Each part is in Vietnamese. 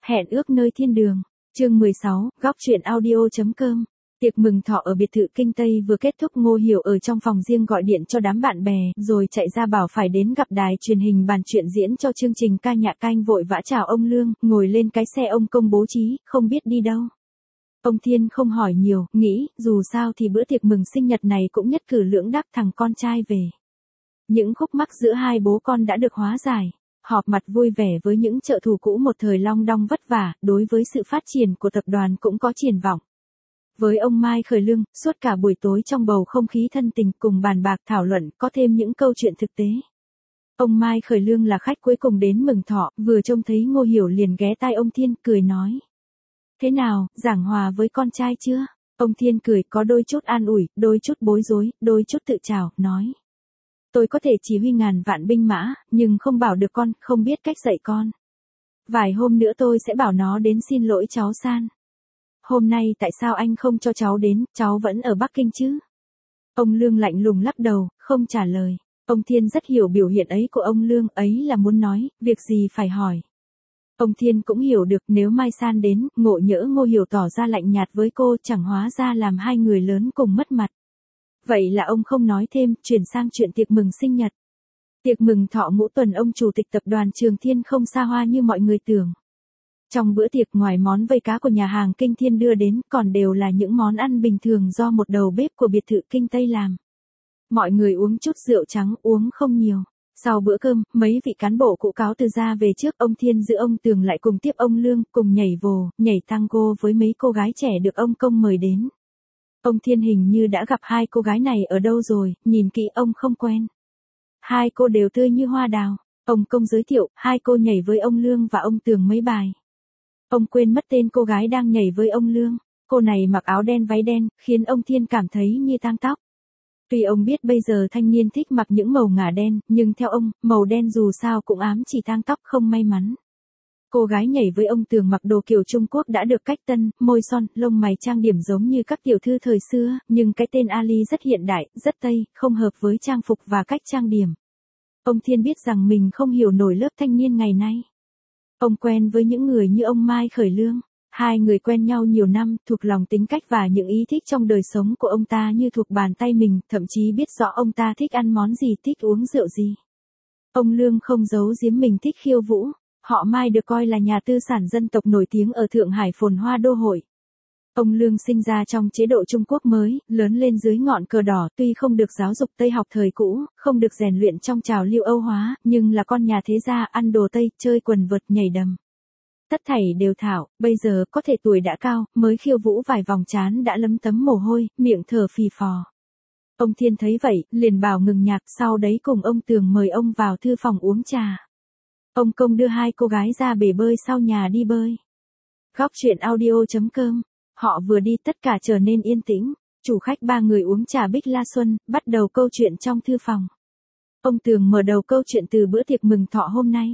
Hẹn ước nơi thiên đường. Chương 16, góc truyện audio.com. Tiệc mừng thọ ở biệt thự Kinh Tây vừa kết thúc, Ngô Hiểu ở trong phòng riêng gọi điện cho đám bạn bè, rồi chạy ra bảo phải đến gặp đài truyền hình bàn chuyện diễn cho chương trình ca nhạc. Canh vội vã chào ông Lương, ngồi lên cái xe ông Công bố trí, không biết đi đâu. Ông Thiên không hỏi nhiều, nghĩ, dù sao thì bữa tiệc mừng sinh nhật này cũng nhất cử lưỡng đắc, thằng con trai về. Những khúc mắc giữa hai bố con đã được hóa giải. Họp mặt vui vẻ với những trợ thủ cũ một thời long đong vất vả, đối với sự phát triển của tập đoàn cũng có triển vọng. Với ông Mai Khởi Lương, suốt cả buổi tối trong bầu không khí thân tình cùng bàn bạc thảo luận, có thêm những câu chuyện thực tế. Ông Mai Khởi Lương là khách cuối cùng đến mừng thọ, vừa trông thấy Ngô Hiểu liền ghé tai ông Thiên, cười nói. Thế nào, giảng hòa với con trai chưa? Ông Thiên cười, có đôi chút an ủi, đôi chút bối rối, đôi chút tự trào, nói. Tôi có thể chỉ huy ngàn vạn binh mã, nhưng không bảo được con, không biết cách dạy con. Vài hôm nữa tôi sẽ bảo nó đến xin lỗi cháu San. Hôm nay tại sao anh không cho cháu đến, cháu vẫn ở Bắc Kinh chứ? Ông Lương lạnh lùng lắc đầu, không trả lời. Ông Thiên rất hiểu biểu hiện ấy của ông Lương, ấy là muốn nói, việc gì phải hỏi. Ông Thiên cũng hiểu được nếu Mai San đến, ngộ nhỡ Ngô Hiểu tỏ ra lạnh nhạt với cô, chẳng hóa ra làm hai người lớn cùng mất mặt. Vậy là ông không nói thêm, chuyển sang chuyện tiệc mừng sinh nhật. Tiệc mừng thọ ngũ tuần ông chủ tịch tập đoàn Trường Thiên không xa hoa như mọi người tưởng. Trong bữa tiệc, ngoài món vây cá của nhà hàng Kinh Thiên đưa đến, còn đều là những món ăn bình thường do một đầu bếp của biệt thự Kinh Tây làm. Mọi người uống chút rượu trắng, uống không nhiều. Sau bữa cơm, mấy vị cán bộ cũ cáo từ ra về trước, ông Thiên giữ ông Tường lại cùng tiếp ông Lương, cùng nhảy vồ, nhảy tango với mấy cô gái trẻ được ông Công mời đến. Ông Thiên hình như đã gặp hai cô gái này ở đâu rồi, nhìn kỹ ông không quen. Hai cô đều tươi như hoa đào. Ông Công giới thiệu, hai cô nhảy với ông Lương và ông Tường mấy bài. Ông quên mất tên cô gái đang nhảy với ông Lương. Cô này mặc áo đen váy đen, khiến ông Thiên cảm thấy như tang tóc. Tuy ông biết bây giờ thanh niên thích mặc những màu ngả đen, nhưng theo ông, màu đen dù sao cũng ám chỉ tang tóc không may mắn. Cô gái nhảy với ông Tường mặc đồ kiểu Trung Quốc đã được cách tân, môi son, lông mày trang điểm giống như các tiểu thư thời xưa, nhưng cái tên Ali rất hiện đại, rất Tây, không hợp với trang phục và cách trang điểm. Ông Thiên biết rằng mình không hiểu nổi lớp thanh niên ngày nay. Ông quen với những người như ông Mai Khởi Lương. Hai người quen nhau nhiều năm, thuộc lòng tính cách và những ý thích trong đời sống của ông ta như thuộc bàn tay mình, thậm chí biết rõ ông ta thích ăn món gì, thích uống rượu gì. Ông Lương không giấu giếm mình thích khiêu vũ. Họ Mai được coi là nhà tư sản dân tộc nổi tiếng ở Thượng Hải phồn hoa đô hội. Ông Lương sinh ra trong chế độ Trung Quốc mới, lớn lên dưới ngọn cờ đỏ, tuy không được giáo dục Tây học thời cũ, không được rèn luyện trong trào lưu Âu hóa, nhưng là con nhà thế gia, ăn đồ Tây, chơi quần vợt, nhảy đầm. Tất thảy đều thạo, bây giờ có thể tuổi đã cao, mới khiêu vũ vài vòng trán đã lấm tấm mồ hôi, miệng thở phì phò. Ông Thiên thấy vậy, liền bảo ngừng nhạc, sau đấy cùng ông Tường mời ông vào thư phòng uống trà. Ông Công đưa hai cô gái ra bể bơi sau nhà đi bơi. Góc truyện audio.com. Họ vừa đi tất cả trở nên yên tĩnh. Chủ khách ba người uống trà Bích La Xuân, bắt đầu câu chuyện trong thư phòng. Ông Tường mở đầu câu chuyện từ bữa tiệc mừng thọ hôm nay.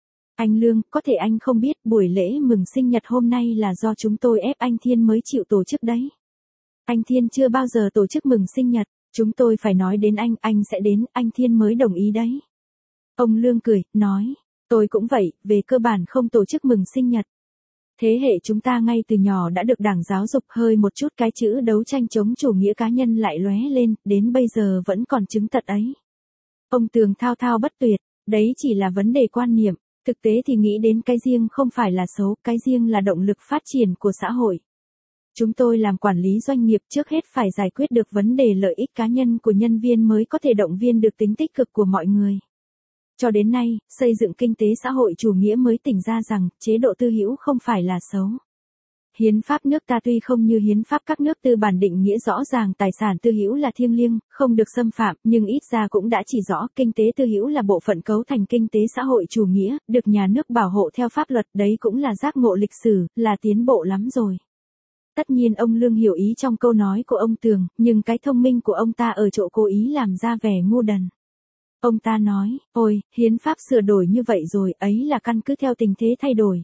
Anh Lương, có thể anh không biết buổi lễ mừng sinh nhật hôm nay là do chúng tôi ép anh Thiên mới chịu tổ chức đấy. Anh Thiên chưa bao giờ tổ chức mừng sinh nhật, chúng tôi phải nói đến anh sẽ đến, anh Thiên mới đồng ý đấy. Ông Lương cười, nói. Tôi cũng vậy, về cơ bản không tổ chức mừng sinh nhật. Thế hệ chúng ta ngay từ nhỏ đã được Đảng giáo dục, hơi một chút cái chữ đấu tranh chống chủ nghĩa cá nhân lại lóe lên, đến bây giờ vẫn còn chứng tật ấy. Ông Tường thao thao bất tuyệt, đấy chỉ là vấn đề quan niệm, thực tế thì nghĩ đến cái riêng không phải là xấu, cái riêng là động lực phát triển của xã hội. Chúng tôi làm quản lý doanh nghiệp trước hết phải giải quyết được vấn đề lợi ích cá nhân của nhân viên mới có thể động viên được tính tích cực của mọi người. Cho đến nay, xây dựng kinh tế xã hội chủ nghĩa mới tỉnh ra rằng, chế độ tư hữu không phải là xấu. Hiến pháp nước ta tuy không như hiến pháp các nước tư bản định nghĩa rõ ràng tài sản tư hữu là thiêng liêng, không được xâm phạm, nhưng ít ra cũng đã chỉ rõ kinh tế tư hữu là bộ phận cấu thành kinh tế xã hội chủ nghĩa, được nhà nước bảo hộ theo pháp luật, đấy cũng là giác ngộ lịch sử, là tiến bộ lắm rồi. Tất nhiên ông Lương hiểu ý trong câu nói của ông Tường, nhưng cái thông minh của ông ta ở chỗ cố ý làm ra vẻ ngu đần. Ông ta nói, ôi, hiến pháp sửa đổi như vậy rồi, ấy là căn cứ theo tình thế thay đổi.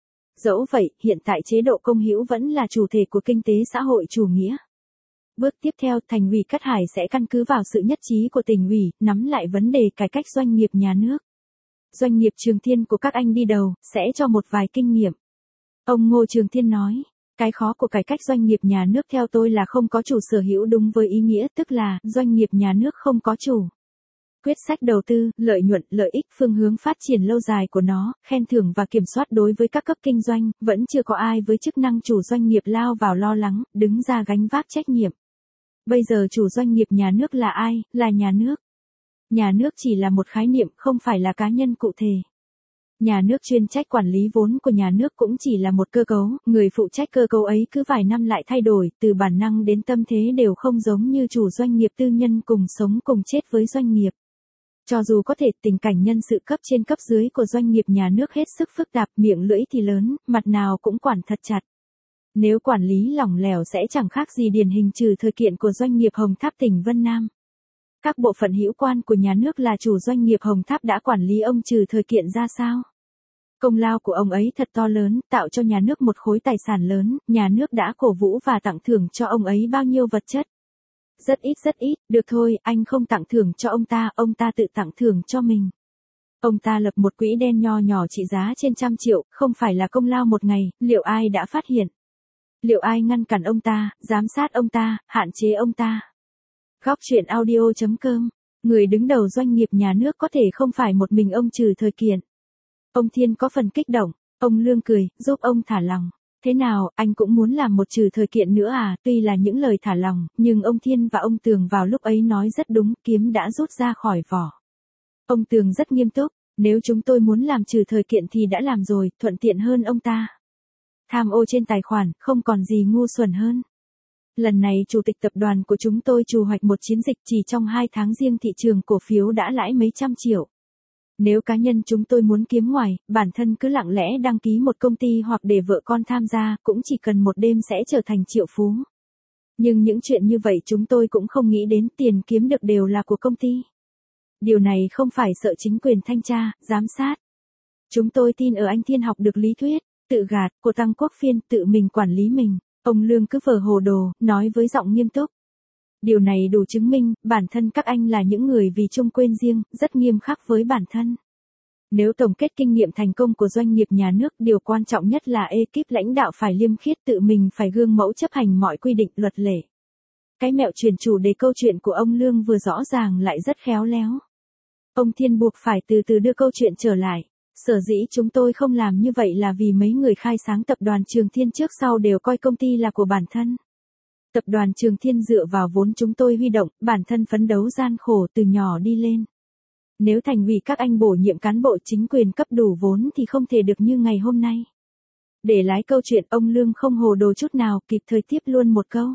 Dẫu vậy, hiện tại chế độ công hữu vẫn là chủ thể của kinh tế xã hội chủ nghĩa. Bước tiếp theo, Thành ủy Cát Hải sẽ căn cứ vào sự nhất trí của tỉnh ủy, nắm lại vấn đề cải cách doanh nghiệp nhà nước. Doanh nghiệp Trường Thiên của các anh đi đầu, sẽ cho một vài kinh nghiệm. Ông Ngô Trường Thiên nói, cái khó của cải cách doanh nghiệp nhà nước theo tôi là không có chủ sở hữu đúng với ý nghĩa, tức là doanh nghiệp nhà nước không có chủ. Quyết sách đầu tư, lợi nhuận, lợi ích, phương hướng phát triển lâu dài của nó, khen thưởng và kiểm soát đối với các cấp kinh doanh, vẫn chưa có ai với chức năng chủ doanh nghiệp lao vào lo lắng, đứng ra gánh vác trách nhiệm. Bây giờ chủ doanh nghiệp nhà nước là ai? Là nhà nước. Nhà nước chỉ là một khái niệm, không phải là cá nhân cụ thể. Nhà nước chuyên trách quản lý vốn của nhà nước cũng chỉ là một cơ cấu, người phụ trách cơ cấu ấy cứ vài năm lại thay đổi, từ bản năng đến tâm thế đều không giống như chủ doanh nghiệp tư nhân cùng sống cùng chết với doanh nghiệp. Cho dù có thể tình cảnh nhân sự cấp trên cấp dưới của doanh nghiệp nhà nước hết sức phức tạp, miệng lưỡi thì lớn, mặt nào cũng quản thật chặt. Nếu quản lý lỏng lẻo sẽ chẳng khác gì điển hình trừ thời kiện của doanh nghiệp Hồng Tháp tỉnh Vân Nam. Các bộ phận hữu quan của nhà nước là chủ doanh nghiệp Hồng Tháp đã quản lý ông trừ thời kiện ra sao? Công lao của ông ấy thật to lớn, tạo cho nhà nước một khối tài sản lớn, nhà nước đã cổ vũ và tặng thưởng cho ông ấy bao nhiêu vật chất? Rất ít, được thôi, anh không tặng thưởng cho ông ta tự tặng thưởng cho mình. Ông ta lập một quỹ đen nho nhỏ trị giá trên 100 triệu, không phải là công lao một ngày, liệu ai đã phát hiện? Liệu ai ngăn cản ông ta, giám sát ông ta, hạn chế ông ta? Góc truyện audio.com, người đứng đầu doanh nghiệp nhà nước có thể không phải một mình ông trừ thời kiện. Ông Thiên có phần kích động, ông Lương cười, giúp ông thả lòng. Thế nào, anh cũng muốn làm một trừ thời kiện nữa à? Tuy là những lời thả lòng, nhưng ông Thiên và ông Tường vào lúc ấy nói rất đúng, kiếm đã rút ra khỏi vỏ. Ông Tường rất nghiêm túc, nếu chúng tôi muốn làm trừ thời kiện thì đã làm rồi, thuận tiện hơn ông ta. Tham ô trên tài khoản, không còn gì ngu xuẩn hơn. Lần này chủ tịch tập đoàn của chúng tôi chủ hoạch một chiến dịch, chỉ trong 2 tháng riêng thị trường cổ phiếu đã lãi mấy trăm triệu. Nếu cá nhân chúng tôi muốn kiếm ngoài, bản thân cứ lặng lẽ đăng ký một công ty hoặc để vợ con tham gia, cũng chỉ cần một đêm sẽ trở thành triệu phú. Nhưng những chuyện như vậy chúng tôi cũng không nghĩ đến, tiền kiếm được đều là của công ty. Điều này không phải sợ chính quyền thanh tra, giám sát. Chúng tôi tin ở anh Thiên học được lý thuyết, tự gạt, của Tăng Quốc Phiên, tự mình quản lý mình. Ông Lương cứ vờ hồ đồ, nói với giọng nghiêm túc. Điều này đủ chứng minh, bản thân các anh là những người vì chung quên riêng, rất nghiêm khắc với bản thân. Nếu tổng kết kinh nghiệm thành công của doanh nghiệp nhà nước, điều quan trọng nhất là ekip lãnh đạo phải liêm khiết, tự mình phải gương mẫu chấp hành mọi quy định luật lệ. Cái mẹo chuyển chủ đề câu chuyện của ông Lương vừa rõ ràng lại rất khéo léo. Ông Thiên buộc phải từ từ đưa câu chuyện trở lại. Sở dĩ chúng tôi không làm như vậy là vì mấy người khai sáng tập đoàn Trường Thiên trước sau đều coi công ty là của bản thân. Tập đoàn Trường Thiên dựa vào vốn chúng tôi huy động, bản thân phấn đấu gian khổ từ nhỏ đi lên. Nếu thành ủy các anh bổ nhiệm cán bộ chính quyền cấp đủ vốn thì không thể được như ngày hôm nay. Để lái câu chuyện, ông Lương không hồ đồ chút nào, kịp thời tiếp luôn một câu.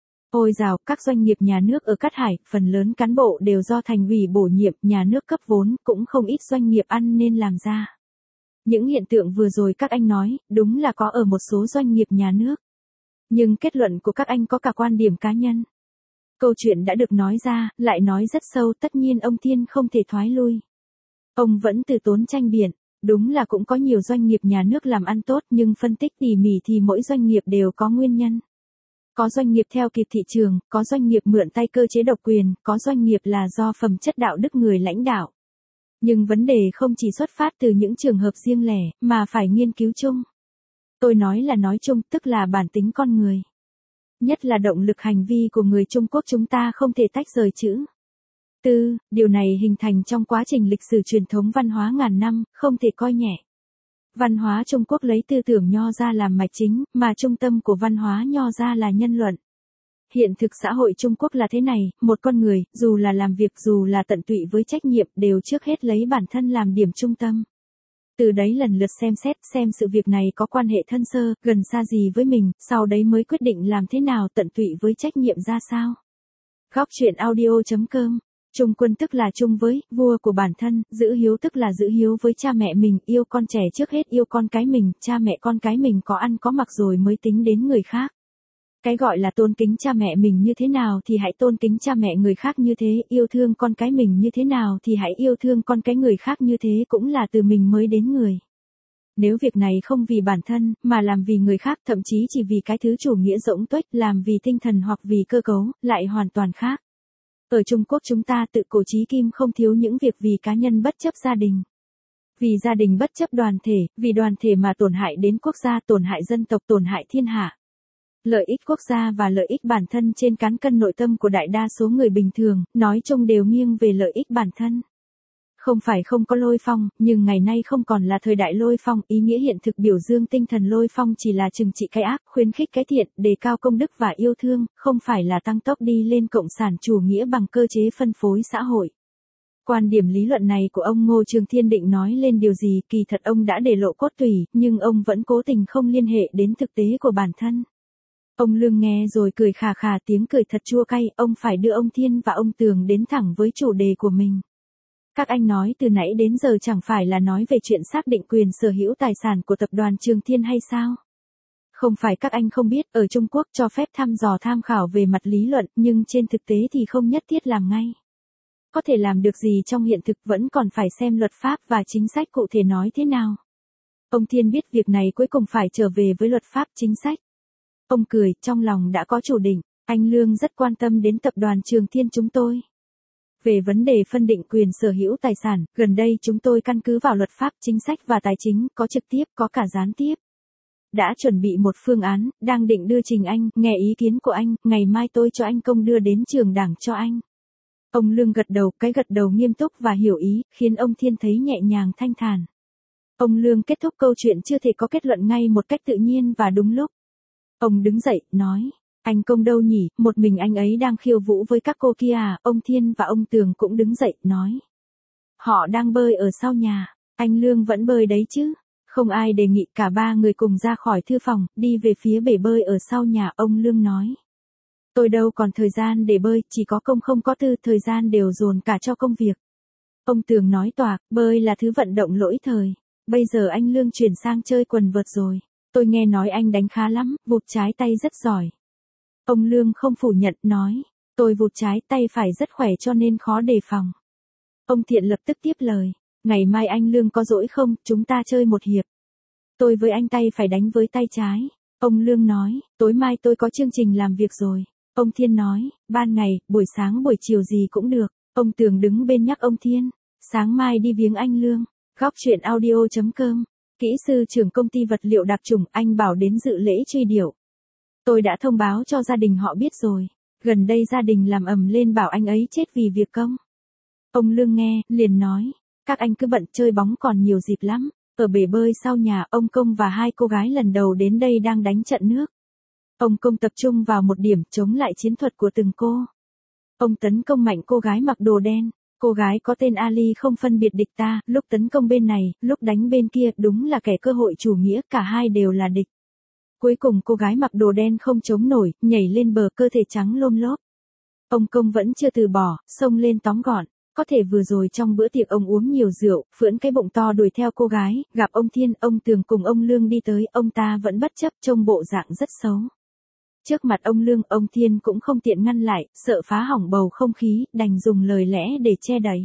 Ôi dào, các doanh nghiệp nhà nước ở Cát Hải, phần lớn cán bộ đều do thành ủy bổ nhiệm, nhà nước cấp vốn, cũng không ít doanh nghiệp ăn nên làm ra. Những hiện tượng vừa rồi các anh nói, đúng là có ở một số doanh nghiệp nhà nước. Nhưng kết luận của các anh có cả quan điểm cá nhân. Câu chuyện đã được nói ra, lại nói rất sâu, tất nhiên ông Thiên không thể thoái lui. Ông vẫn từ tốn tranh biện, đúng là cũng có nhiều doanh nghiệp nhà nước làm ăn tốt, nhưng phân tích tỉ mỉ thì mỗi doanh nghiệp đều có nguyên nhân. Có doanh nghiệp theo kịp thị trường, có doanh nghiệp mượn tay cơ chế độc quyền, có doanh nghiệp là do phẩm chất đạo đức người lãnh đạo. Nhưng vấn đề không chỉ xuất phát từ những trường hợp riêng lẻ, mà phải nghiên cứu chung. Tôi nói là nói chung, tức là bản tính con người. Nhất là động lực hành vi của người Trung Quốc chúng ta không thể tách rời chữ. Điều này hình thành trong quá trình lịch sử truyền thống văn hóa ngàn năm, không thể coi nhẹ. Văn hóa Trung Quốc lấy tư tưởng Nho ra làm mạch chính, mà trung tâm của văn hóa Nho ra là nhân luận. Hiện thực xã hội Trung Quốc là thế này, một con người, dù là làm việc, dù là tận tụy với trách nhiệm, đều trước hết lấy bản thân làm điểm trung tâm. Từ đấy lần lượt xem xét xem sự việc này có quan hệ thân sơ, gần xa gì với mình, sau đấy mới quyết định làm thế nào, tận tụy với trách nhiệm ra sao. Góc truyện audio.com, trung quân tức là chung với, vua của bản thân, giữ hiếu tức là giữ hiếu với cha mẹ mình, yêu con trẻ trước hết yêu con cái mình, cha mẹ con cái mình có ăn có mặc rồi mới tính đến người khác. Cái gọi là tôn kính cha mẹ mình như thế nào thì hãy tôn kính cha mẹ người khác như thế, yêu thương con cái mình như thế nào thì hãy yêu thương con cái người khác như thế, cũng là từ mình mới đến người. Nếu việc này không vì bản thân, mà làm vì người khác, thậm chí chỉ vì cái thứ chủ nghĩa rỗng tuếch, làm vì tinh thần hoặc vì cơ cấu, lại hoàn toàn khác. Ở Trung Quốc chúng ta tự cổ chí kim không thiếu những việc vì cá nhân bất chấp gia đình. Vì gia đình bất chấp đoàn thể, vì đoàn thể mà tổn hại đến quốc gia, tổn hại dân tộc, tổn hại thiên hạ. Lợi ích quốc gia và lợi ích bản thân trên cán cân nội tâm của đại đa số người bình thường, nói chung đều nghiêng về lợi ích bản thân. Không phải không có Lôi Phong, nhưng ngày nay không còn là thời đại Lôi Phong, ý nghĩa hiện thực biểu dương tinh thần Lôi Phong chỉ là trừng trị cái ác, khuyến khích cái thiện, đề cao công đức và yêu thương, không phải là tăng tốc đi lên cộng sản chủ nghĩa bằng cơ chế phân phối xã hội. Quan điểm lý luận này của ông Ngô Trường Thiên định nói lên điều gì, kỳ thật ông đã để lộ cốt tủy, nhưng ông vẫn cố tình không liên hệ đến thực tế của bản thân. Ông Lương nghe rồi cười khà khà, tiếng cười thật chua cay, ông phải đưa ông Thiên và ông Tường đến thẳng với chủ đề của mình. Các anh nói từ nãy đến giờ chẳng phải là nói về chuyện xác định quyền sở hữu tài sản của tập đoàn Trường Thiên hay sao? Không phải các anh không biết, ở Trung Quốc cho phép thăm dò tham khảo về mặt lý luận, nhưng trên thực tế thì không nhất thiết làm ngay. Có thể làm được gì trong hiện thực vẫn còn phải xem luật pháp và chính sách cụ thể nói thế nào. Ông Thiên biết việc này cuối cùng phải trở về với luật pháp chính sách. Ông cười, trong lòng đã có chủ định, anh Lương rất quan tâm đến tập đoàn Trường Thiên chúng tôi. Về vấn đề phân định quyền sở hữu tài sản, gần đây chúng tôi căn cứ vào luật pháp, chính sách và tài chính, có trực tiếp, có cả gián tiếp. Đã chuẩn bị một phương án, đang định đưa trình anh, nghe ý kiến của anh, ngày mai tôi cho anh công đưa đến trường đảng cho anh. Ông Lương gật đầu, cái gật đầu nghiêm túc và hiểu ý, khiến ông Thiên thấy nhẹ nhàng thanh thản. Ông Lương kết thúc câu chuyện chưa thể có kết luận ngay một cách tự nhiên và đúng lúc. Ông đứng dậy, nói, anh Công đâu nhỉ, một mình anh ấy đang khiêu vũ với các cô kia à, ông Thiên và ông Tường cũng đứng dậy, nói. Họ đang bơi ở sau nhà, anh Lương vẫn bơi đấy chứ. Không ai đề nghị, cả ba người cùng ra khỏi thư phòng, đi về phía bể bơi ở sau nhà, ông Lương nói. Tôi đâu còn thời gian để bơi, chỉ có công không có tư, thời gian đều dồn cả cho công việc. Ông Tường nói toạc, bơi là thứ vận động lỗi thời. Bây giờ anh Lương chuyển sang chơi quần vợt rồi. Tôi nghe nói anh đánh khá lắm, vụt trái tay rất giỏi. Ông Lương không phủ nhận, nói. Tôi vụt trái tay phải rất khỏe cho nên khó đề phòng. Ông Thiện lập tức tiếp lời. Ngày mai anh Lương có rỗi không, chúng ta chơi một hiệp. Tôi với anh tay phải đánh với tay trái. Ông Lương nói, tối mai tôi có chương trình làm việc rồi. Ông Thiên nói, ban ngày, buổi sáng buổi chiều gì cũng được. Ông Tường đứng bên nhắc ông Thiên, sáng mai đi viếng anh Lương. Góc chuyện audio.com. Kỹ sư trưởng công ty vật liệu đặc trùng, anh bảo đến dự lễ truy điệu. Tôi đã thông báo cho gia đình họ biết rồi. Gần đây gia đình làm ầm lên bảo anh ấy chết vì việc công. Ông Lương nghe, liền nói, các anh cứ bận chơi bóng còn nhiều dịp lắm. Ở bể bơi sau nhà, ông Công và hai cô gái lần đầu đến đây đang đánh trận nước. Ông Công tập trung vào một điểm, chống lại chiến thuật của từng cô. Ông tấn công mạnh cô gái mặc đồ đen. Cô gái có tên Ali không phân biệt địch ta, lúc tấn công bên này, lúc đánh bên kia, đúng là kẻ cơ hội chủ nghĩa, cả hai đều là địch. Cuối cùng cô gái mặc đồ đen không chống nổi, nhảy lên bờ, cơ thể trắng lôm lốp. Ông Công vẫn chưa từ bỏ, xông lên tóm gọn. Có thể vừa rồi trong bữa tiệc ông uống nhiều rượu, phưỡn cái bụng to đuổi theo cô gái, gặp ông Thiên, ông Tường cùng ông Lương đi tới, ông ta vẫn bất chấp, trông bộ dạng rất xấu. Trước mặt ông Lương, ông Thiên cũng không tiện ngăn lại, sợ phá hỏng bầu không khí, đành dùng lời lẽ để che đậy.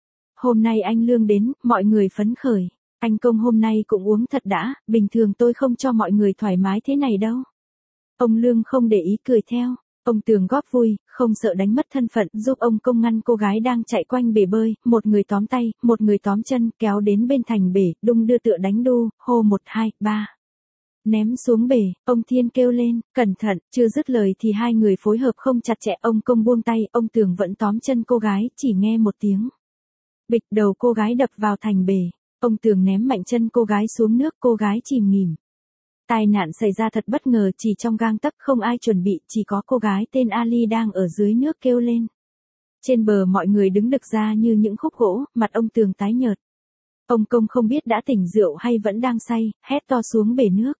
Hôm nay anh Lương đến, mọi người phấn khởi. Anh Công hôm nay cũng uống thật đã, bình thường tôi không cho mọi người thoải mái thế này đâu. Ông Lương không để ý cười theo. Ông Tường góp vui, không sợ đánh mất thân phận, giúp ông Công ngăn cô gái đang chạy quanh bể bơi, một người tóm tay, một người tóm chân, kéo đến bên thành bể, đung đưa tựa đánh đu, hô 1 2 3. Ném xuống bể, ông Thiên kêu lên, cẩn thận, chưa dứt lời thì hai người phối hợp không chặt chẽ, ông Công buông tay, ông Tường vẫn tóm chân cô gái, chỉ nghe một tiếng. Bịch, đầu cô gái đập vào thành bể, ông Tường ném mạnh chân cô gái xuống nước, cô gái chìm nghỉm. Tai nạn xảy ra thật bất ngờ, chỉ trong gang tấc, không ai chuẩn bị, chỉ có cô gái tên Ali đang ở dưới nước kêu lên. Trên bờ mọi người đứng đực ra như những khúc gỗ, mặt ông Tường tái nhợt. Ông Công không biết đã tỉnh rượu hay vẫn đang say, hét to xuống bể nước.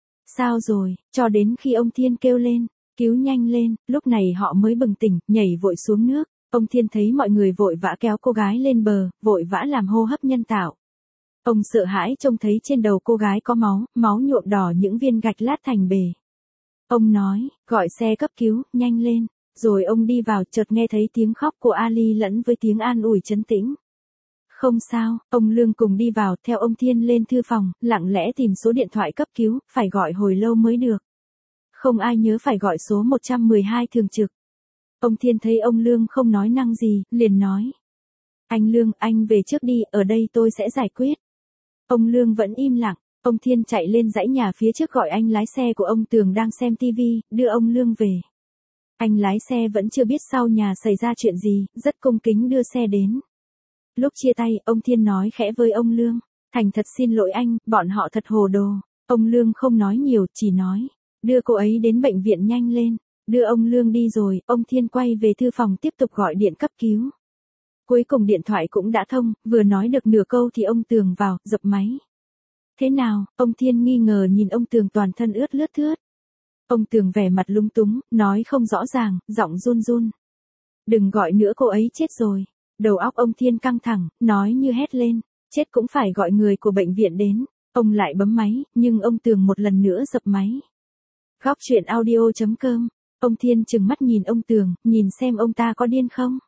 Sao rồi, cho đến khi ông Thiên kêu lên, cứu nhanh lên, lúc này họ mới bừng tỉnh, nhảy vội xuống nước. Ông Thiên thấy mọi người vội vã kéo cô gái lên bờ, vội vã làm hô hấp nhân tạo. Ông sợ hãi trông thấy trên đầu cô gái có máu, máu nhuộm đỏ những viên gạch lát thành bể. Ông nói, gọi xe cấp cứu, nhanh lên. Rồi ông đi vào, chợt nghe thấy tiếng khóc của Ali lẫn với tiếng an ủi trấn tĩnh. Không sao, ông Lương cùng đi vào, theo ông Thiên lên thư phòng, lặng lẽ tìm số điện thoại cấp cứu, phải gọi hồi lâu mới được. Không ai nhớ phải gọi số 112 thường trực. Ông Thiên thấy ông Lương không nói năng gì, liền nói. Anh Lương, anh về trước đi, ở đây tôi sẽ giải quyết. Ông Lương vẫn im lặng, ông Thiên chạy lên dãy nhà phía trước gọi anh lái xe của ông Tường đang xem tivi, đưa ông Lương về. Anh lái xe vẫn chưa biết sau nhà xảy ra chuyện gì, rất cung kính đưa xe đến. Lúc chia tay, ông Thiên nói khẽ với ông Lương, thành thật xin lỗi anh, bọn họ thật hồ đồ. Ông Lương không nói nhiều, chỉ nói, đưa cô ấy đến bệnh viện nhanh lên. Đưa ông Lương đi rồi, ông Thiên quay về thư phòng tiếp tục gọi điện cấp cứu. Cuối cùng điện thoại cũng đã thông, vừa nói được nửa câu thì ông Tường vào, dập máy. Thế nào, ông Thiên nghi ngờ nhìn ông Tường toàn thân ướt lướt thướt. Ông Tường vẻ mặt lúng túng, nói không rõ ràng, giọng run run. Đừng gọi nữa, cô ấy chết rồi. Đầu óc ông Thiên căng thẳng, nói như hét lên, chết cũng phải gọi người của bệnh viện đến. Ông lại bấm máy, nhưng ông Tường một lần nữa dập máy. Góc truyện audio.com. Ông Thiên trừng mắt nhìn ông Tường, nhìn xem ông ta có điên không.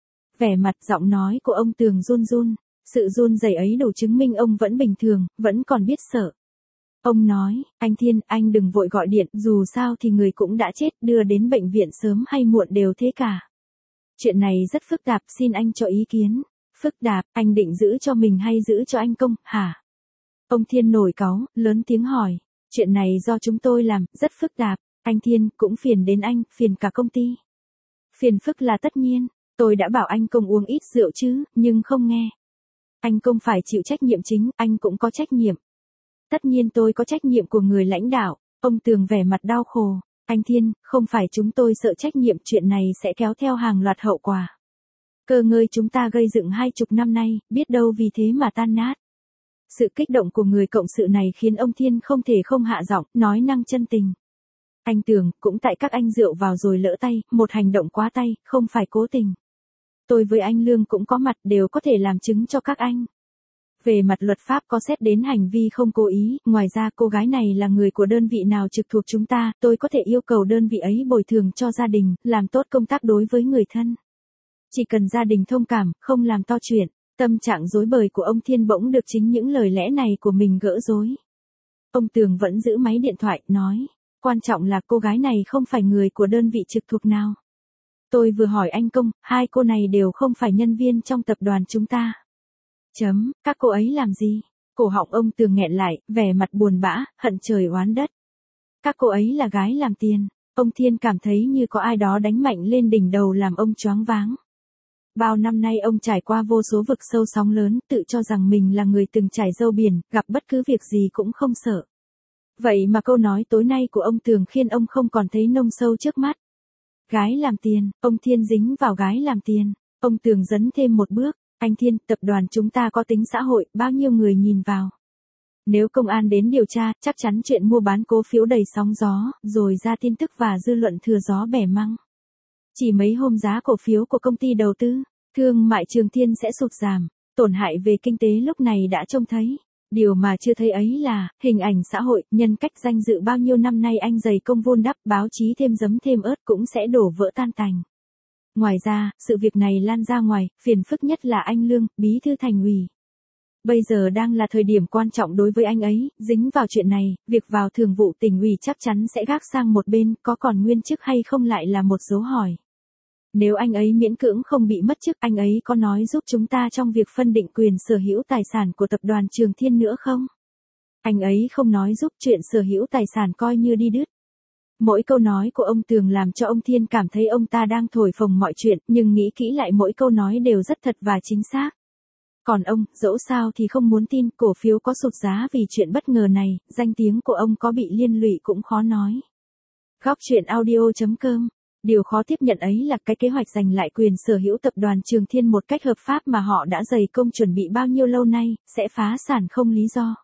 Vẻ mặt giọng nói của ông Tường run run, sự run rẩy ấy đủ chứng minh ông vẫn bình thường, vẫn còn biết sợ. Ông nói, anh Thiên, anh đừng vội gọi điện, dù sao thì người cũng đã chết, đưa đến bệnh viện sớm hay muộn đều thế cả. Chuyện này rất phức tạp, xin anh cho ý kiến. Phức tạp, anh định giữ cho mình hay giữ cho anh Công, hả? Ông Thiên nổi cáu, lớn tiếng hỏi, chuyện này do chúng tôi làm, rất phức tạp, anh Thiên, cũng phiền đến anh, phiền cả công ty. Phiền phức là tất nhiên, tôi đã bảo anh Công uống ít rượu chứ, nhưng không nghe. Anh Công phải chịu trách nhiệm chính, anh cũng có trách nhiệm. Tất nhiên tôi có trách nhiệm của người lãnh đạo. Ông Tường vẻ mặt đau khổ, anh Thiên, không phải chúng tôi sợ trách nhiệm, chuyện này sẽ kéo theo hàng loạt hậu quả. Cơ ngơi chúng ta gây dựng 20 năm nay, biết đâu vì thế mà tan nát. Sự kích động của người cộng sự này khiến ông Thiên không thể không hạ giọng, nói năng chân tình. Anh Tường, cũng tại các anh rượu vào rồi lỡ tay, một hành động quá tay, không phải cố tình. Tôi với anh Lương cũng có mặt, đều có thể làm chứng cho các anh. Về mặt luật pháp có xét đến hành vi không cố ý, ngoài ra cô gái này là người của đơn vị nào trực thuộc chúng ta, tôi có thể yêu cầu đơn vị ấy bồi thường cho gia đình, làm tốt công tác đối với người thân. Chỉ cần gia đình thông cảm, không làm to chuyện. Tâm trạng rối bời của ông Thiên bỗng được chính những lời lẽ này của mình gỡ rối. Ông Tường vẫn giữ máy điện thoại, nói, quan trọng là cô gái này không phải người của đơn vị trực thuộc nào. Tôi vừa hỏi anh Công, hai cô này đều không phải nhân viên trong tập đoàn chúng ta. Các cô ấy làm gì? Cổ họng ông Tường nghẹn lại, vẻ mặt buồn bã, hận trời oán đất. Các cô ấy là gái làm tiền. Ông Thiên cảm thấy như có ai đó đánh mạnh lên đỉnh đầu làm ông choáng váng. Bao năm nay ông trải qua vô số vực sâu sóng lớn, tự cho rằng mình là người từng trải dâu biển, gặp bất cứ việc gì cũng không sợ. Vậy mà câu nói tối nay của ông Tường khiến ông không còn thấy nông sâu trước mắt. Gái làm tiền, ông Thiên dính vào gái làm tiền. Ông Tường dấn thêm một bước, anh Thiên, tập đoàn chúng ta có tính xã hội, bao nhiêu người nhìn vào. Nếu công an đến điều tra, chắc chắn chuyện mua bán cổ phiếu đầy sóng gió, rồi ra tin tức và dư luận thừa gió bẻ măng. Chỉ mấy hôm giá cổ phiếu của công ty đầu tư, thương mại Trường Thiên sẽ sụt giảm, tổn hại về kinh tế lúc này đã trông thấy. Điều mà chưa thấy ấy là, hình ảnh xã hội, nhân cách danh dự bao nhiêu năm nay anh dày công vun đắp, báo chí thêm giấm thêm ớt cũng sẽ đổ vỡ tan tành. Ngoài ra, sự việc này lan ra ngoài, phiền phức nhất là anh Lương, bí thư thành ủy. Bây giờ đang là thời điểm quan trọng đối với anh ấy, dính vào chuyện này, việc vào thường vụ tỉnh ủy chắc chắn sẽ gác sang một bên, có còn nguyên chức hay không lại là một dấu hỏi. Nếu anh ấy miễn cưỡng không bị mất chức, anh ấy có nói giúp chúng ta trong việc phân định quyền sở hữu tài sản của tập đoàn Trường Thiên nữa không? Anh ấy không nói giúp, chuyện sở hữu tài sản coi như đi đứt. Mỗi câu nói của ông Tường làm cho ông Thiên cảm thấy ông ta đang thổi phồng mọi chuyện, nhưng nghĩ kỹ lại mỗi câu nói đều rất thật và chính xác. Còn ông, dẫu sao thì không muốn tin, cổ phiếu có sụt giá vì chuyện bất ngờ này, danh tiếng của ông có bị liên lụy cũng khó nói. Góc truyện audio.com. Điều khó tiếp nhận ấy là cái kế hoạch giành lại quyền sở hữu tập đoàn Trường Thiên một cách hợp pháp mà họ đã dày công chuẩn bị bao nhiêu lâu nay, sẽ phá sản không lý do.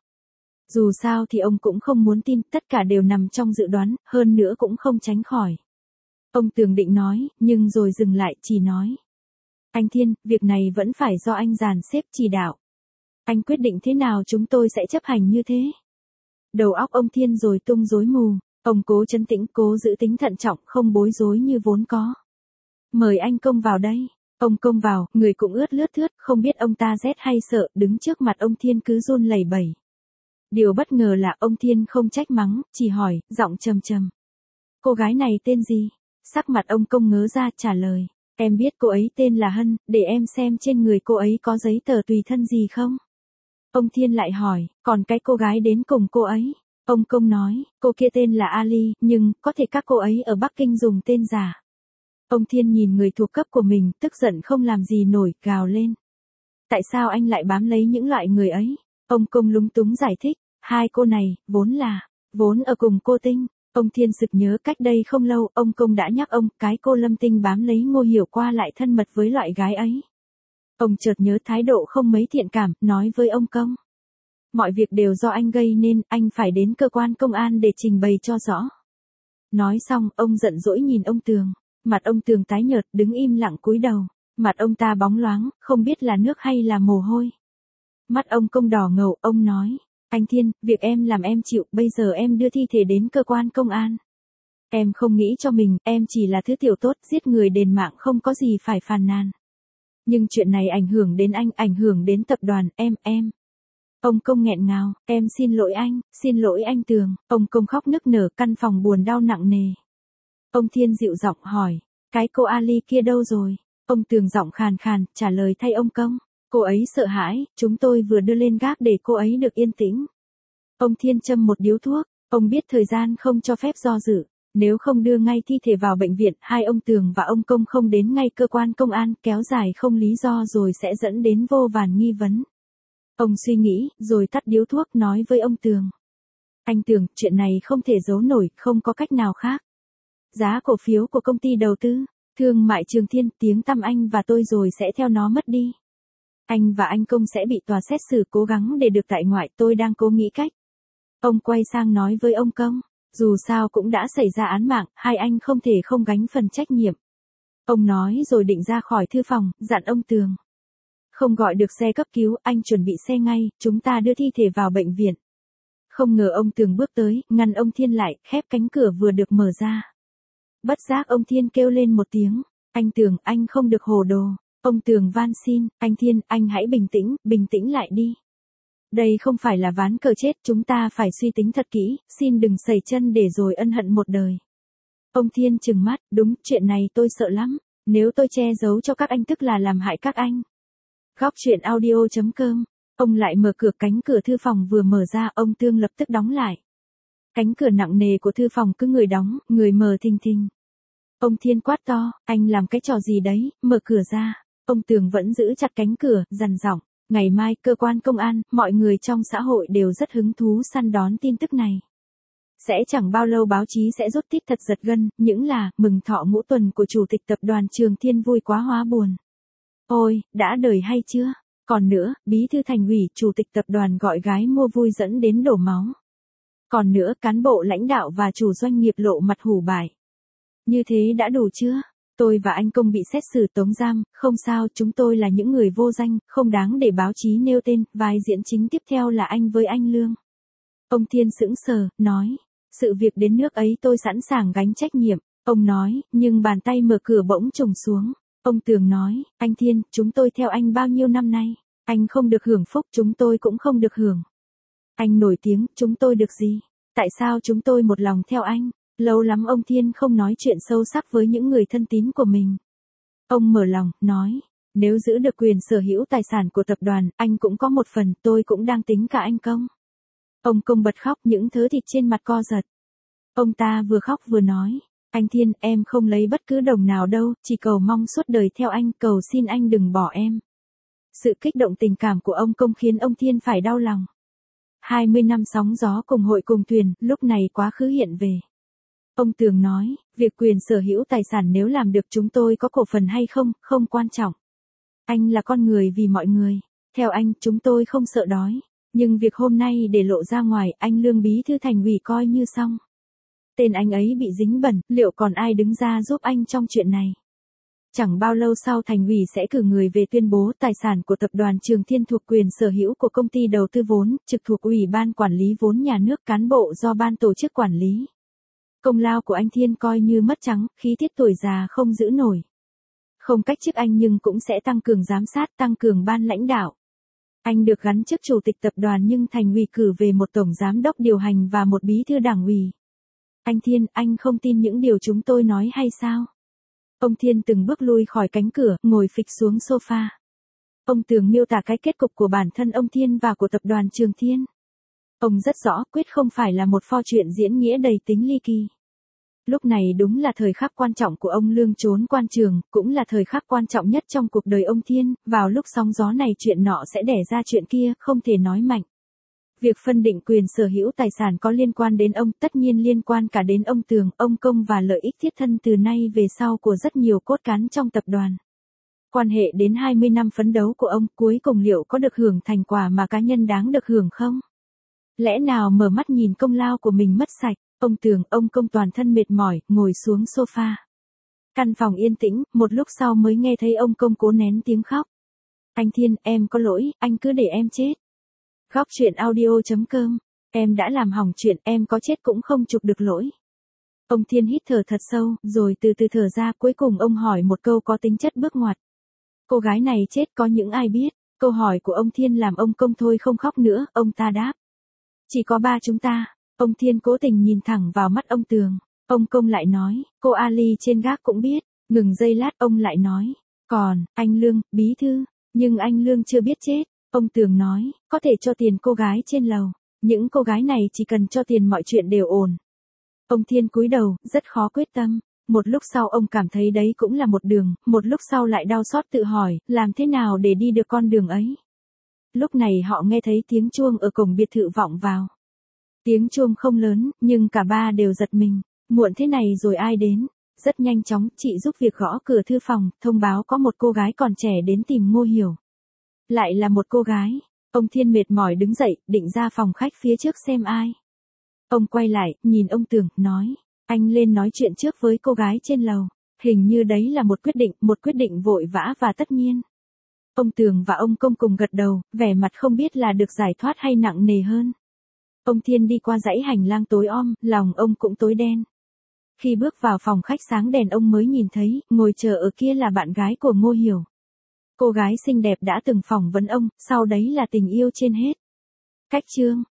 Dù sao thì ông cũng không muốn tin, tất cả đều nằm trong dự đoán, hơn nữa cũng không tránh khỏi. Ông Tường định nói, nhưng rồi dừng lại, chỉ nói. Anh Thiên, việc này vẫn phải do anh dàn xếp chỉ đạo. Anh quyết định thế nào chúng tôi sẽ chấp hành như thế. Đầu óc ông Thiên rồi tung rối mù, ông cố trấn tĩnh, cố giữ tính thận trọng, không bối rối như vốn có. Mời anh Công vào đây. Ông Công vào, người cũng ướt lướt thướt, không biết ông ta rét hay sợ, đứng trước mặt ông Thiên cứ run lẩy bẩy. Điều bất ngờ là ông Thiên không trách mắng, chỉ hỏi, giọng trầm trầm. Cô gái này tên gì? Sắc mặt ông Công ngớ ra trả lời. Em biết cô ấy tên là Hân, để em xem trên người cô ấy có giấy tờ tùy thân gì không? Ông Thiên lại hỏi, còn cái cô gái đến cùng cô ấy? Ông Công nói, cô kia tên là Ali, nhưng, có thể các cô ấy ở Bắc Kinh dùng tên giả. Ông Thiên nhìn người thuộc cấp của mình, tức giận không làm gì nổi, gào lên. Tại sao anh lại bám lấy những loại người ấy? Ông Công lúng túng giải thích, hai cô này, vốn ở cùng cô Tinh. Ông Thiên sực nhớ cách đây không lâu, ông Công đã nhắc ông, cái cô Lâm Tinh bám lấy Ngô Hiểu qua lại thân mật với loại gái ấy. Ông chợt nhớ thái độ không mấy thiện cảm, nói với ông Công. Mọi việc đều do anh gây nên, anh phải đến cơ quan công an để trình bày cho rõ. Nói xong, ông giận dỗi nhìn ông Tường. Mặt ông Tường tái nhợt, đứng im lặng cúi đầu. Mặt ông ta bóng loáng, không biết là nước hay là mồ hôi. Mắt ông Công đỏ ngầu, ông nói. Anh Thiên, việc em làm em chịu, bây giờ em đưa thi thể đến cơ quan công an. Em không nghĩ cho mình, em chỉ là thứ tiểu tốt, giết người đền mạng không có gì phải phàn nàn. Nhưng chuyện này ảnh hưởng đến anh, ảnh hưởng đến tập đoàn, em. Ông Công nghẹn ngào, em xin lỗi anh Tường. Ông Công khóc nức nở, căn phòng buồn đau nặng nề. Ông Thiên dịu giọng hỏi, cái cô Ali kia đâu rồi? Ông Tường giọng khàn khàn, trả lời thay ông Công. Cô ấy sợ hãi, chúng tôi vừa đưa lên gác để cô ấy được yên tĩnh. Ông Thiên châm một điếu thuốc, ông biết thời gian không cho phép do dự. Nếu không đưa ngay thi thể vào bệnh viện, hai ông Tường và ông Công không đến ngay cơ quan công an, kéo dài không lý do rồi sẽ dẫn đến vô vàn nghi vấn. Ông suy nghĩ, rồi tắt điếu thuốc nói với ông Tường. Anh Tường, chuyện này không thể giấu nổi, không có cách nào khác. Giá cổ phiếu của công ty đầu tư, thương mại Trường Thiên, tiếng tăm anh và tôi rồi sẽ theo nó mất đi. Anh và anh Công sẽ bị tòa xét xử, cố gắng để được tại ngoại, tôi đang cố nghĩ cách. Ông quay sang nói với ông Công, dù sao cũng đã xảy ra án mạng, hai anh không thể không gánh phần trách nhiệm. Ông nói rồi định ra khỏi thư phòng, dặn ông Tường. Không gọi được xe cấp cứu, anh chuẩn bị xe ngay, chúng ta đưa thi thể vào bệnh viện. Không ngờ ông Tường bước tới, ngăn ông Thiên lại, khép cánh cửa vừa được mở ra. Bất giác ông Thiên kêu lên một tiếng, anh Tường, anh không được hồ đồ. Ông Tường van xin, anh Thiên, anh hãy bình tĩnh lại đi. Đây không phải là ván cờ chết, chúng ta phải suy tính thật kỹ, xin đừng sẩy chân để rồi ân hận một đời. Ông Thiên trừng mắt, đúng, chuyện này tôi sợ lắm, nếu tôi che giấu cho các anh tức là làm hại các anh. Góc truyện audio.com, ông lại mở cửa, cánh cửa thư phòng vừa mở ra, ông Tường lập tức đóng lại. Cánh cửa nặng nề của thư phòng cứ người đóng, người mở thình thình. Ông Thiên quát to, anh làm cái trò gì đấy, mở cửa ra. Ông Tường vẫn giữ chặt cánh cửa, dằn giọng, ngày mai cơ quan công an, mọi người trong xã hội đều rất hứng thú săn đón tin tức này. Sẽ chẳng bao lâu báo chí sẽ rút tít thật giật gân, những là, mừng thọ ngũ tuần của chủ tịch tập đoàn Trường Thiên vui quá hóa buồn. Ôi, đã đời hay chưa? Còn nữa, bí thư thành ủy, chủ tịch tập đoàn gọi gái mua vui dẫn đến đổ máu. Còn nữa, cán bộ lãnh đạo và chủ doanh nghiệp lộ mặt hủ bại. Như thế đã đủ chưa? Tôi và anh Công bị xét xử tống giam, không sao, chúng tôi là những người vô danh, không đáng để báo chí nêu tên, vai diễn chính tiếp theo là anh với anh Lương. Ông Thiên sững sờ, nói, sự việc đến nước ấy tôi sẵn sàng gánh trách nhiệm. Ông nói, nhưng bàn tay mở cửa bỗng trùng xuống. Ông Tường nói, anh Thiên, chúng tôi theo anh bao nhiêu năm nay, anh không được hưởng phúc, chúng tôi cũng không được hưởng. Anh nổi tiếng, chúng tôi được gì? Tại sao chúng tôi một lòng theo anh? Lâu lắm ông Thiên không nói chuyện sâu sắc với những người thân tín của mình. Ông mở lòng, nói, nếu giữ được quyền sở hữu tài sản của tập đoàn, anh cũng có một phần, tôi cũng đang tính cả anh Công. Ông Công bật khóc, những thớ thịt trên mặt co giật. Ông ta vừa khóc vừa nói, anh Thiên, em không lấy bất cứ đồng nào đâu, chỉ cầu mong suốt đời theo anh, cầu xin anh đừng bỏ em. Sự kích động tình cảm của ông Công khiến ông Thiên phải đau lòng. 20 năm sóng gió cùng hội cùng thuyền, lúc này quá khứ hiện về. Ông Tường nói, việc quyền sở hữu tài sản nếu làm được chúng tôi có cổ phần hay không, không quan trọng. Anh là con người vì mọi người. Theo anh, chúng tôi không sợ đói. Nhưng việc hôm nay để lộ ra ngoài, anh Lương bí thư thành ủy coi như xong. Tên anh ấy bị dính bẩn, liệu còn ai đứng ra giúp anh trong chuyện này? Chẳng bao lâu sau thành ủy sẽ cử người về tuyên bố tài sản của tập đoàn Trường Thiên thuộc quyền sở hữu của công ty đầu tư vốn, trực thuộc Ủy ban Quản lý vốn nhà nước, cán bộ do ban tổ chức quản lý. Công lao của anh Thiên coi như mất trắng, khí tiết tuổi già không giữ nổi. Không cách chức anh nhưng cũng sẽ tăng cường giám sát, tăng cường ban lãnh đạo. Anh được gắn chức chủ tịch tập đoàn nhưng thành ủy cử về một tổng giám đốc điều hành và một bí thư đảng ủy. Anh Thiên, anh không tin những điều chúng tôi nói hay sao? Ông Thiên từng bước lui khỏi cánh cửa, ngồi phịch xuống sofa. Ông Tường miêu tả cái kết cục của bản thân ông Thiên và của tập đoàn Trường Thiên. Ông rất rõ quyết không phải là một pho chuyện diễn nghĩa đầy tính ly kỳ. Lúc này đúng là thời khắc quan trọng của ông Lương trốn quan trường, cũng là thời khắc quan trọng nhất trong cuộc đời ông Thiên, vào lúc sóng gió này chuyện nọ sẽ đẻ ra chuyện kia, không thể nói mạnh. Việc phân định quyền sở hữu tài sản có liên quan đến ông, tất nhiên liên quan cả đến ông Tường, ông Công và lợi ích thiết thân từ nay về sau của rất nhiều cốt cán trong tập đoàn. Quan hệ đến 20 năm phấn đấu của ông, cuối cùng liệu có được hưởng thành quả mà cá nhân đáng được hưởng không? Lẽ nào mở mắt nhìn công lao của mình mất sạch, ông Tường, ông Công toàn thân mệt mỏi, ngồi xuống sofa. Căn phòng yên tĩnh, một lúc sau mới nghe thấy ông Công cố nén tiếng khóc. Anh Thiên, em có lỗi, anh cứ để em chết. Góc truyện audio.com, em đã làm hỏng chuyện, em có chết cũng không chụp được lỗi. Ông Thiên hít thở thật sâu, rồi từ từ thở ra, cuối cùng ông hỏi một câu có tính chất bước ngoặt. Cô gái này chết có những ai biết? Câu hỏi của ông Thiên làm ông Công thôi không khóc nữa, ông ta đáp. Chỉ có ba chúng ta. Ông Thiên cố tình nhìn thẳng vào mắt ông Tường. Ông Công lại nói, cô Ali trên gác cũng biết. Ngừng giây lát ông lại nói, còn, anh Lương, bí thư, nhưng anh Lương chưa biết chết. Ông Tường nói, có thể cho tiền cô gái trên lầu. Những cô gái này chỉ cần cho tiền mọi chuyện đều ổn. Ông Thiên cúi đầu, rất khó quyết tâm. Một lúc sau ông cảm thấy đấy cũng là một đường, một lúc sau lại đau xót tự hỏi, làm thế nào để đi được con đường ấy. Lúc này họ nghe thấy tiếng chuông ở cổng biệt thự vọng vào. Tiếng chuông không lớn, nhưng cả ba đều giật mình. Muộn thế này rồi ai đến? Rất nhanh chóng, chị giúp việc gõ cửa thư phòng, thông báo có một cô gái còn trẻ đến tìm Ngô Hiểu. Lại là một cô gái. Ông Thiên mệt mỏi đứng dậy, định ra phòng khách phía trước xem ai. Ông quay lại, nhìn ông Tường, nói. Anh lên nói chuyện trước với cô gái trên lầu. Hình như đấy là một quyết định vội vã và tất nhiên. Ông Tường và ông Công cùng gật đầu, vẻ mặt không biết là được giải thoát hay nặng nề hơn. Ông Thiên đi qua dãy hành lang tối om, lòng ông cũng tối đen. Khi bước vào phòng khách sáng đèn ông mới nhìn thấy, ngồi chờ ở kia là bạn gái của Ngô Hiểu. Cô gái xinh đẹp đã từng phỏng vấn ông, sau đấy là tình yêu trên hết. Cách chương